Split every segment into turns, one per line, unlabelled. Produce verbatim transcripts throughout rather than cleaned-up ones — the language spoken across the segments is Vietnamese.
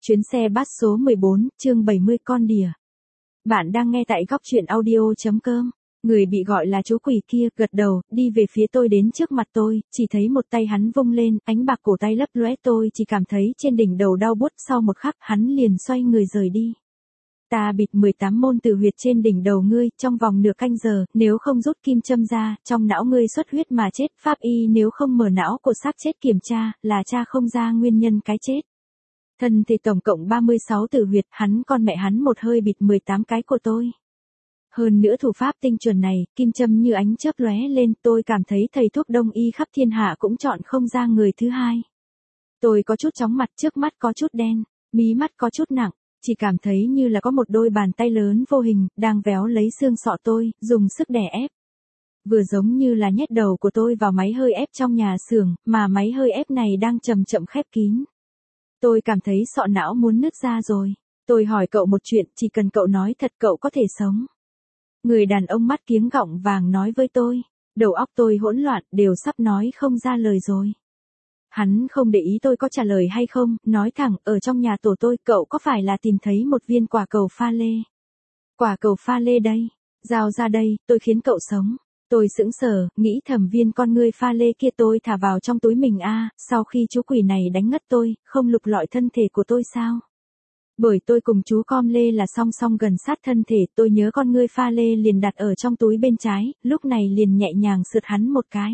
Chuyến xe bus số mười bốn, chương bảy mươi con đỉa. Bạn đang nghe tại góc truyện audio chấm com. Người bị gọi là chú quỷ kia gật đầu, đi về phía tôi đến trước mặt tôi, chỉ thấy một tay hắn vung lên, ánh bạc cổ tay lấp lóe, tôi chỉ cảm thấy trên đỉnh đầu đau buốt, sau một khắc hắn liền xoay người rời đi. Ta bịt mười tám môn tử huyệt trên đỉnh đầu ngươi, trong vòng nửa canh giờ, nếu không rút kim châm ra, trong não ngươi xuất huyết mà chết, pháp y nếu không mở não của xác chết kiểm tra, là tra không ra nguyên nhân cái chết. Thân thì tổng cộng ba mươi sáu tử huyệt, hắn con mẹ hắn một hơi bịt mười tám cái của tôi. Hơn nữa thủ pháp tinh chuẩn này, kim châm như ánh chớp lóe lên, tôi cảm thấy thầy thuốc đông y khắp thiên hạ cũng chọn không ra người thứ hai. Tôi có chút chóng mặt, trước mắt có chút đen, mí mắt có chút nặng, chỉ cảm thấy như là có một đôi bàn tay lớn vô hình, đang véo lấy xương sọ tôi, dùng sức đè ép. Vừa giống như là nhét đầu của tôi vào máy hơi ép trong nhà xưởng, mà máy hơi ép này đang chậm chậm khép kín. Tôi cảm thấy sọ não muốn nứt ra rồi. Tôi hỏi cậu một chuyện, chỉ cần cậu nói thật cậu có thể sống. Người đàn ông mắt kiếng gọng vàng nói với tôi. Đầu óc tôi hỗn loạn, đều sắp nói không ra lời rồi. Hắn không để ý tôi có trả lời hay không, nói thẳng, ở trong nhà tổ tôi, cậu có phải là tìm thấy một viên quả cầu pha lê? Quả cầu pha lê đây, giao ra đây, tôi khiến cậu sống. Tôi sững sờ, nghĩ thầm viên con ngươi pha lê kia tôi thả vào trong túi mình a, à, sau khi chú quỷ này đánh ngất tôi, không lục lọi thân thể của tôi sao? Bởi tôi cùng chú com lê là song song gần sát thân thể, tôi nhớ con ngươi pha lê liền đặt ở trong túi bên trái, lúc này liền nhẹ nhàng sượt hắn một cái.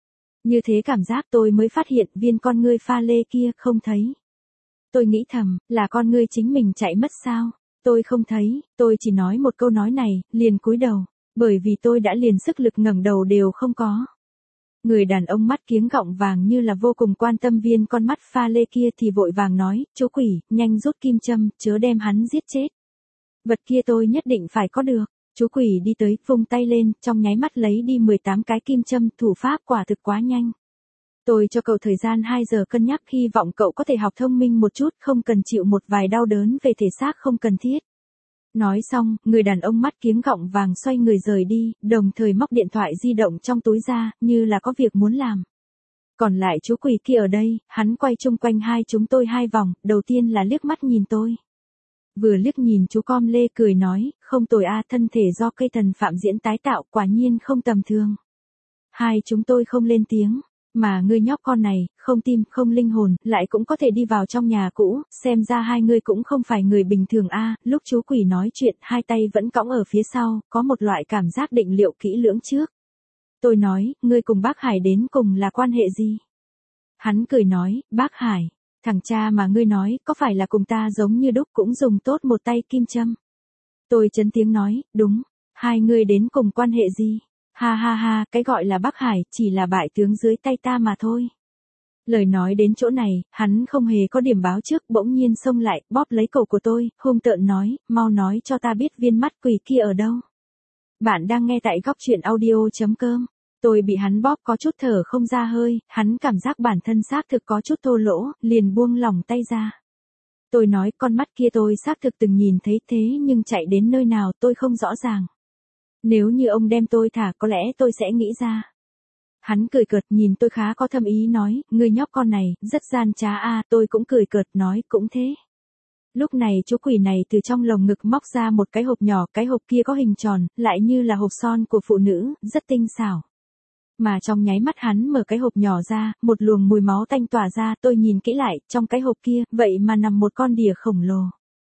Như thế cảm giác tôi mới phát hiện viên con ngươi pha lê kia không thấy. Tôi nghĩ thầm, là con ngươi chính mình chạy mất sao? Tôi không thấy, tôi chỉ nói một câu nói này, liền cúi đầu. Bởi vì tôi đã liền sức lực ngẩng đầu đều không có. Người đàn ông mắt kiếng gọng vàng như là vô cùng quan tâm viên con mắt pha lê kia thì vội vàng nói, chú quỷ, nhanh rút kim châm, chớ đem hắn giết chết. Vật kia tôi nhất định phải có được. Chú quỷ đi tới, vung tay lên, trong nháy mắt lấy đi mười tám cái kim châm, thủ pháp quả thực quá nhanh. Tôi cho cậu thời gian hai giờ cân nhắc, hy vọng cậu có thể học thông minh một chút, không cần chịu một vài đau đớn về thể xác không cần thiết. Nói xong, người đàn ông mắt kiếng gọng vàng xoay người rời đi, đồng thời móc điện thoại di động trong túi ra, như là có việc muốn làm. Còn lại chú quỷ kia ở đây, hắn quay chung quanh hai chúng tôi hai vòng, đầu tiên là liếc mắt nhìn tôi. Vừa liếc nhìn chú com lê cười nói, không tồi a, thân thể do cây thần phạm diễn tái tạo, quả nhiên không tầm thường. Hai chúng tôi không lên tiếng. Mà ngươi nhóc con này, không tim, không linh hồn, lại cũng có thể đi vào trong nhà cũ, xem ra hai ngươi cũng không phải người bình thường a. Lúc chú quỷ nói chuyện, hai tay vẫn cõng ở phía sau, có một loại cảm giác định liệu kỹ lưỡng trước. Tôi nói, ngươi cùng bác Hải đến cùng là quan hệ gì? Hắn cười nói, bác Hải, thằng cha mà ngươi nói, có phải là cùng ta giống như đúc cũng dùng tốt một tay kim châm? Tôi chấn tiếng nói, đúng, hai ngươi đến cùng quan hệ gì? Ha ha ha, cái gọi là Bắc Hải, chỉ là bại tướng dưới tay ta mà thôi. Lời nói đến chỗ này, hắn không hề có điểm báo trước, bỗng nhiên xông lại, bóp lấy cổ của tôi, hung tợn nói, mau nói cho ta biết viên mắt quỷ kia ở đâu. Bạn đang nghe tại góc truyện audio chấm com. Tôi bị hắn bóp có chút thở không ra hơi, hắn cảm giác bản thân xác thực có chút thô lỗ, liền buông lỏng tay ra. Tôi nói, con mắt kia tôi xác thực từng nhìn thấy, thế nhưng chạy đến nơi nào tôi không rõ ràng. Nếu như ông đem tôi thả có lẽ tôi sẽ nghĩ ra. Hắn cười cợt nhìn tôi khá có thâm ý nói, người nhóc con này, rất gian trá a. Tôi cũng cười cợt nói, cũng thế. Lúc này chú quỷ này từ trong lồng ngực móc ra một cái hộp nhỏ, cái hộp kia có hình tròn, lại như là hộp son của phụ nữ, rất tinh xảo. Mà trong nháy mắt hắn mở cái hộp nhỏ ra, một luồng mùi máu tanh tỏa ra, tôi nhìn kỹ lại, trong cái hộp kia, vậy mà nằm một con đỉa khổng lồ.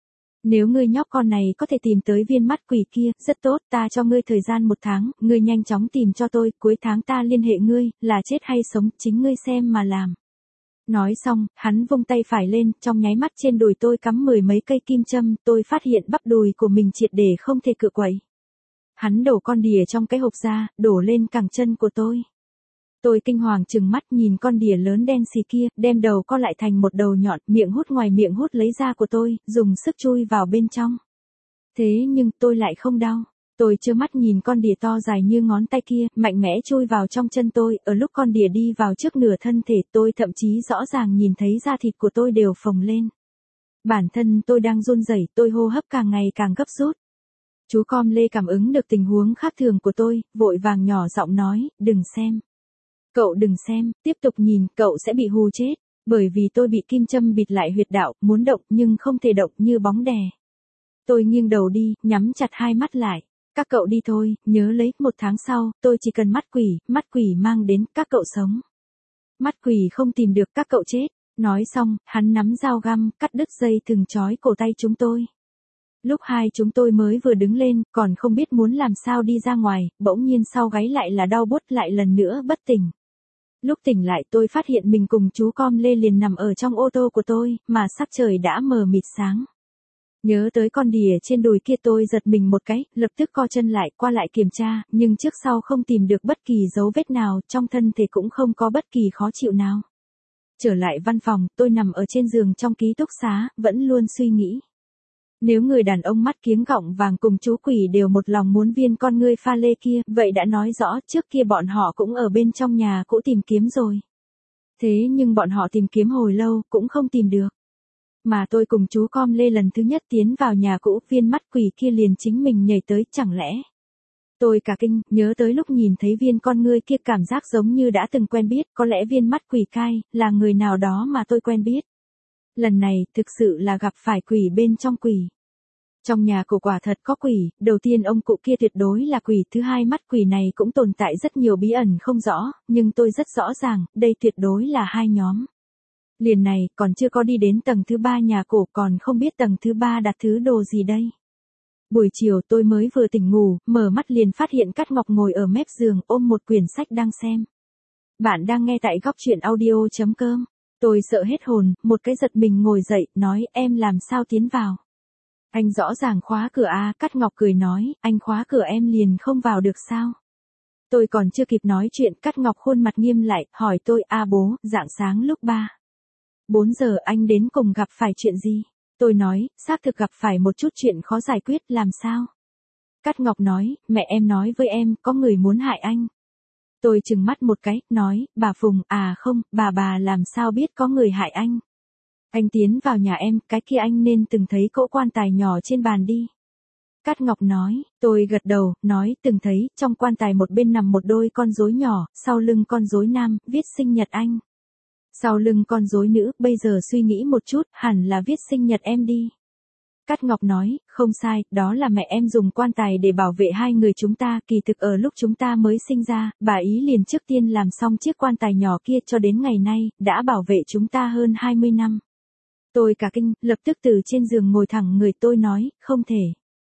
Nếu ngươi nhóc con này có thể tìm tới viên mắt quỷ kia, rất tốt, ta cho ngươi thời gian một tháng, ngươi nhanh chóng tìm cho tôi, cuối tháng ta liên hệ ngươi, là chết hay sống, chính ngươi xem mà làm. Nói xong, hắn vung tay phải lên, trong nháy mắt trên đùi tôi cắm mười mấy cây kim châm, tôi phát hiện bắp đùi của mình triệt để không thể cựa quậy. Hắn đổ con đỉa trong cái hộp ra, đổ lên cẳng chân của tôi. Tôi kinh hoàng trừng mắt nhìn con đỉa lớn đen xì kia, đem đầu co lại thành một đầu nhọn, miệng hút ngoài miệng hút lấy da của tôi, dùng sức chui vào bên trong. Thế nhưng tôi lại không đau. Tôi trơ mắt nhìn con đỉa to dài như ngón tay kia, mạnh mẽ chui vào trong chân tôi, ở lúc con đỉa đi vào trước nửa thân thể tôi thậm chí rõ ràng nhìn thấy da thịt của tôi đều phồng lên. Bản thân tôi đang run rẩy, tôi hô hấp càng ngày càng gấp rút. Chú com lê cảm ứng được tình huống khác thường của tôi, vội vàng nhỏ giọng nói, đừng xem. Cậu đừng xem, tiếp tục nhìn, cậu sẽ bị hù chết. Bởi vì tôi bị kim châm bịt lại huyệt đạo, muốn động nhưng không thể động như bóng đè. Tôi nghiêng đầu đi, nhắm chặt hai mắt lại. Các cậu đi thôi, nhớ lấy, một tháng sau, tôi chỉ cần mắt quỷ, mắt quỷ mang đến, các cậu sống. Mắt quỷ không tìm được các cậu chết. Nói xong, hắn nắm dao găm, cắt đứt dây thừng trói cổ tay chúng tôi. Lúc hai chúng tôi mới vừa đứng lên, còn không biết muốn làm sao đi ra ngoài, bỗng nhiên sau gáy lại là đau buốt lại lần nữa bất tỉnh. Lúc tỉnh lại tôi phát hiện mình cùng chú Com Lê liền nằm ở trong ô tô của tôi, mà sắc trời đã mờ mịt sáng. Nhớ tới con đỉa trên đùi kia tôi giật mình một cái, lập tức co chân lại, qua lại kiểm tra, nhưng trước sau không tìm được bất kỳ dấu vết nào, trong thân thể cũng không có bất kỳ khó chịu nào. Trở lại văn phòng, tôi nằm ở trên giường trong ký túc xá, vẫn luôn suy nghĩ. Nếu người đàn ông mắt kiếng gọng vàng cùng chú quỷ đều một lòng muốn viên con ngươi pha lê kia, vậy đã nói rõ trước kia bọn họ cũng ở bên trong nhà cũ tìm kiếm rồi. Thế nhưng bọn họ tìm kiếm hồi lâu, cũng không tìm được. Mà tôi cùng chú Com Lê lần thứ nhất tiến vào nhà cũ, viên mắt quỷ kia liền chính mình nhảy tới, chẳng lẽ. Tôi cả kinh, nhớ tới lúc nhìn thấy viên con ngươi kia cảm giác giống như đã từng quen biết, có lẽ viên mắt quỷ cai, là người nào đó mà tôi quen biết. Lần này, thực sự là gặp phải quỷ bên trong quỷ. Trong nhà của quả thật có quỷ, đầu tiên ông cụ kia tuyệt đối là quỷ, thứ hai mắt quỷ này cũng tồn tại rất nhiều bí ẩn không rõ, nhưng tôi rất rõ ràng, đây tuyệt đối là hai nhóm. Liền này, còn chưa có đi đến tầng thứ ba nhà cổ, còn không biết tầng thứ ba đặt thứ đồ gì đây. Buổi chiều tôi mới vừa tỉnh ngủ, mở mắt liền phát hiện Cát Ngọc ngồi ở mép giường ôm một quyển sách đang xem. Bạn đang nghe tại góc truyện audio chấm com. Tôi sợ hết hồn, một cái giật mình ngồi dậy, nói em làm sao tiến vào. Anh rõ ràng khóa cửa à, Cát Ngọc cười nói, anh khóa cửa em liền không vào được sao. Tôi còn chưa kịp nói chuyện, Cát Ngọc khuôn mặt nghiêm lại, hỏi tôi, a bố, rạng sáng lúc ba. bốn giờ anh đến cùng gặp phải chuyện gì? Tôi nói, xác thực gặp phải một chút chuyện khó giải quyết, làm sao? Cát Ngọc nói, mẹ em nói với em, có người muốn hại anh. Tôi chừng mắt một cái, nói, bà Phùng, à không, bà bà làm sao biết có người hại anh? Anh tiến vào nhà em, cái kia anh nên từng thấy cỗ quan tài nhỏ trên bàn đi. Cát Ngọc nói, tôi gật đầu, nói, từng thấy, trong quan tài một bên nằm một đôi con rối nhỏ, sau lưng con rối nam, viết sinh nhật anh. Sau lưng con rối nữ, bây giờ suy nghĩ một chút, hẳn là viết sinh nhật em đi. Cát Ngọc nói, không sai, đó là mẹ em dùng quan tài để bảo vệ hai người chúng ta, kỳ thực ở lúc chúng ta mới sinh ra, bà ý liền trước tiên làm xong chiếc quan tài nhỏ kia cho đến ngày nay, đã bảo vệ chúng ta hơn hai mươi năm. Tôi cả kinh, lập tức từ trên giường ngồi thẳng người, tôi nói, không thể.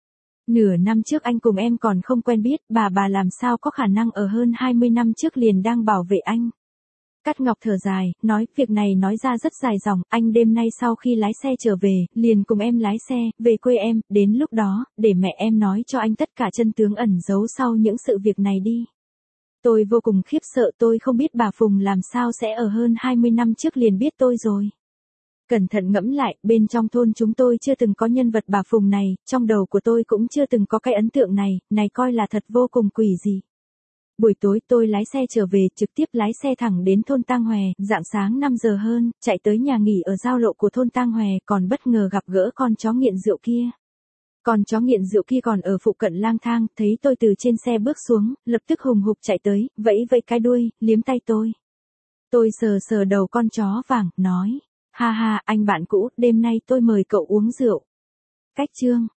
Nửa năm trước anh cùng em còn không quen biết, bà bà làm sao có khả năng ở hơn hai mươi năm trước liền đang bảo vệ anh. Cát Ngọc thở dài, nói, việc này nói ra rất dài dòng, anh đêm nay sau khi lái xe trở về, liền cùng em lái xe, về quê em, đến lúc đó, để mẹ em nói cho anh tất cả chân tướng ẩn giấu sau những sự việc này đi. Tôi vô cùng khiếp sợ, tôi không biết bà Phùng làm sao sẽ ở hơn hai mươi năm trước liền biết tôi rồi. Cẩn thận ngẫm lại, bên trong thôn chúng tôi chưa từng có nhân vật bà Phùng này, trong đầu của tôi cũng chưa từng có cái ấn tượng này, này coi là thật vô cùng quỷ dị. Buổi tối tôi lái xe trở về, trực tiếp lái xe thẳng đến thôn Tang Hòe, rạng sáng năm giờ hơn, chạy tới nhà nghỉ ở giao lộ của thôn Tang Hòe, còn bất ngờ gặp gỡ con chó nghiện rượu kia. Con chó nghiện rượu kia còn ở phụ cận lang thang, thấy tôi từ trên xe bước xuống, lập tức hùng hục chạy tới, vẫy vẫy cái đuôi, liếm tay tôi. Tôi sờ sờ đầu con chó vàng, nói, ha ha, anh bạn cũ, đêm nay tôi mời cậu uống rượu. Cách chương